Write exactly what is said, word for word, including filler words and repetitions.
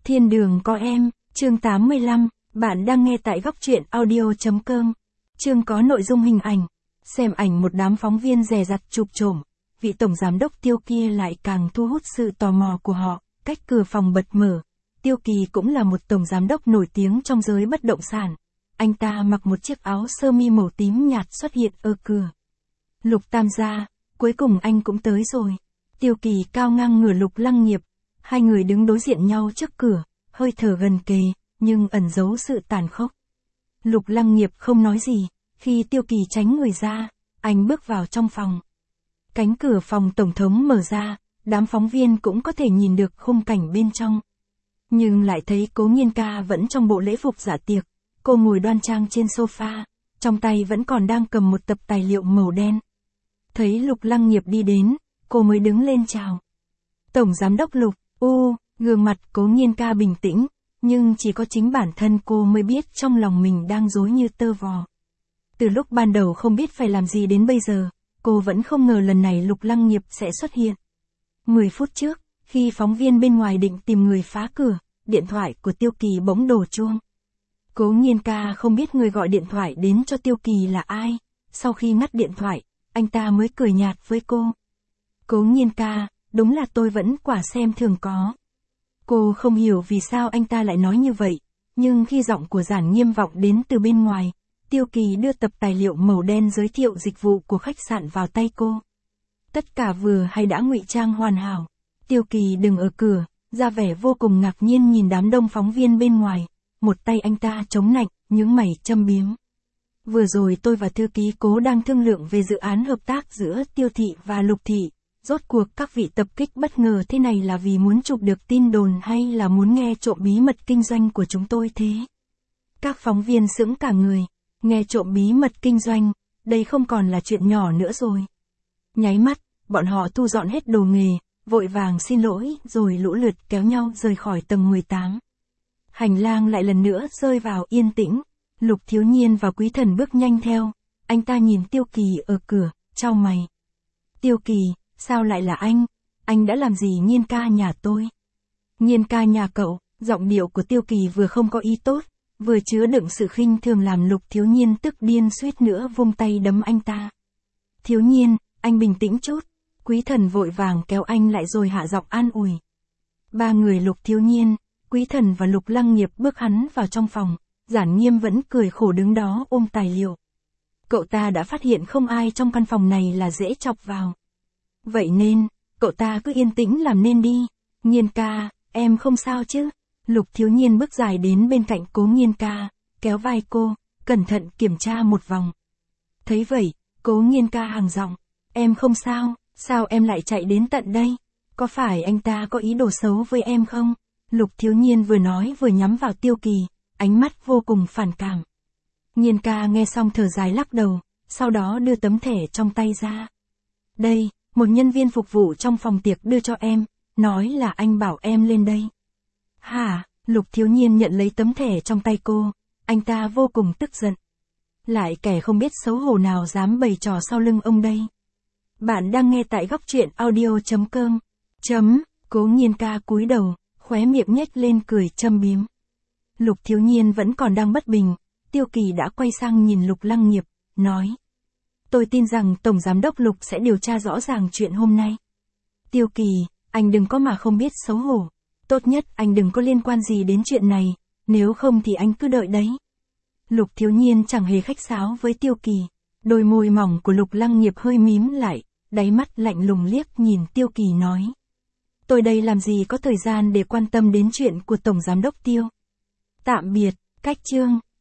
Thiên đường có em, chương tám mươi lăm, bạn đang nghe tại góc truyện audio.com. Chương có nội dung hình ảnh. Xem ảnh một đám phóng viên dè dặt chụp trộm, vị tổng giám đốc Tiêu kia lại càng thu hút sự tò mò của họ, cách cửa phòng bật mở. Tiêu Kỳ cũng là một tổng giám đốc nổi tiếng trong giới bất động sản. Anh ta mặc một chiếc áo sơ mi màu tím nhạt xuất hiện ở cửa. Lục Tam gia, cuối cùng anh cũng tới rồi. Tiêu Kỳ cao ngang ngửa Lục Lăng Nghiệp. Hai người đứng đối diện nhau trước cửa, hơi thở gần kề, nhưng ẩn giấu sự tàn khốc. Lục Lăng Nghiệp không nói gì, khi Tiêu Kỳ tránh người ra, anh bước vào trong phòng. Cánh cửa phòng tổng thống mở ra, đám phóng viên cũng có thể nhìn được khung cảnh bên trong. Nhưng lại thấy Cố Nghiên Ca vẫn trong bộ lễ phục dạ tiệc, cô ngồi đoan trang trên sofa, trong tay vẫn còn đang cầm một tập tài liệu màu đen. Thấy Lục Lăng Nghiệp đi đến, cô mới đứng lên chào. Tổng giám đốc Lục. U, gương mặt Cố Nghiên Ca bình tĩnh, nhưng chỉ có chính bản thân cô mới biết trong lòng mình đang rối như tơ vò. Từ lúc ban đầu không biết phải làm gì đến bây giờ, cô vẫn không ngờ lần này Lục Lăng Nghiệp sẽ xuất hiện. Mười phút trước, khi phóng viên bên ngoài định tìm người phá cửa, điện thoại của Tiêu Kỳ bỗng đổ chuông. Cố Nghiên Ca không biết người gọi điện thoại đến cho Tiêu Kỳ là ai, sau khi ngắt điện thoại, anh ta mới cười nhạt với cô. Cố Nghiên Ca, đúng là tôi vẫn quả xem thường có. Cô không hiểu vì sao anh ta lại nói như vậy, nhưng khi giọng của Giản Nghiêm vọng đến từ bên ngoài, Tiêu Kỳ đưa tập tài liệu màu đen giới thiệu dịch vụ của khách sạn vào tay cô. Tất cả vừa hay đã ngụy trang hoàn hảo. Tiêu Kỳ đứng ở cửa, ra vẻ vô cùng ngạc nhiên nhìn đám đông phóng viên bên ngoài, một tay anh ta chống nạnh, nhướng mày châm biếm. Vừa rồi tôi và thư ký Cố đang thương lượng về dự án hợp tác giữa Tiêu thị và Lục thị. Rốt cuộc các vị tập kích bất ngờ thế này là vì muốn chụp được tin đồn hay là muốn nghe trộm bí mật kinh doanh của chúng tôi thế? Các phóng viên sững cả người, nghe trộm bí mật kinh doanh, đây không còn là chuyện nhỏ nữa rồi. Nháy mắt, bọn họ thu dọn hết đồ nghề, vội vàng xin lỗi rồi lũ lượt kéo nhau rời khỏi tầng mười tám. Hành lang lại lần nữa rơi vào yên tĩnh, Lục Thiếu Nhiên và Quý Thần bước nhanh theo, anh ta nhìn Tiêu Kỳ ở cửa, chau mày. Tiêu Kỳ, sao lại là anh? Anh đã làm gì Nghiên Ca nhà tôi? Nghiên Ca nhà cậu, giọng điệu của Tiêu Kỳ vừa không có ý tốt, vừa chứa đựng sự khinh thường làm Lục Thiếu Nhiên tức điên suýt nữa vung tay đấm anh ta. Thiếu Nhiên, anh bình tĩnh chút. Quý Thần vội vàng kéo anh lại rồi hạ giọng an ủi. Ba người Lục Thiếu Nhiên, Quý Thần và Lục Lăng Nghiệp bước hắn vào trong phòng, Giản Nghiêm vẫn cười khổ đứng đó ôm tài liệu. Cậu ta đã phát hiện không ai trong căn phòng này là dễ chọc vào. Vậy nên, cậu ta cứ yên tĩnh làm nên đi. Nghiên Ca, em không sao chứ? Lục Thiếu Nhiên bước dài đến bên cạnh Cố Nghiên Ca, kéo vai cô, cẩn thận kiểm tra một vòng. Thấy vậy, Cố Nghiên Ca hằng giọng, em không sao, sao em lại chạy đến tận đây? Có phải anh ta có ý đồ xấu với em không? Lục Thiếu Nhiên vừa nói vừa nhắm vào Tiêu Kỳ, ánh mắt vô cùng phản cảm. Nghiên Ca nghe xong thở dài lắc đầu, sau đó đưa tấm thẻ trong tay ra. Đây, một nhân viên phục vụ trong phòng tiệc đưa cho em, nói là anh bảo em lên đây. Hả? Lục Thiếu Nhiên nhận lấy tấm thẻ trong tay cô, anh ta vô cùng tức giận. Lại kẻ không biết xấu hổ nào dám bày trò sau lưng ông đây. Bạn đang nghe tại góc truyện audio.com. Chấm, Cố Nghiên Ca cúi đầu, khóe miệng nhếch lên cười châm biếm. Lục Thiếu Nhiên vẫn còn đang bất bình, Tiêu Kỳ đã quay sang nhìn Lục Lăng Nghiệp, nói. Tôi tin rằng Tổng Giám đốc Lục sẽ điều tra rõ ràng chuyện hôm nay. Tiêu Kỳ, anh đừng có mà không biết xấu hổ. Tốt nhất anh đừng có liên quan gì đến chuyện này, nếu không thì anh cứ đợi đấy. Lục Thiếu Nhiên chẳng hề khách sáo với Tiêu Kỳ. Đôi môi mỏng của Lục Lăng Nghiệp hơi mím lại, đáy mắt lạnh lùng liếc nhìn Tiêu Kỳ nói. Tôi đây làm gì có thời gian để quan tâm đến chuyện của Tổng Giám đốc Tiêu. Tạm biệt, cách chương.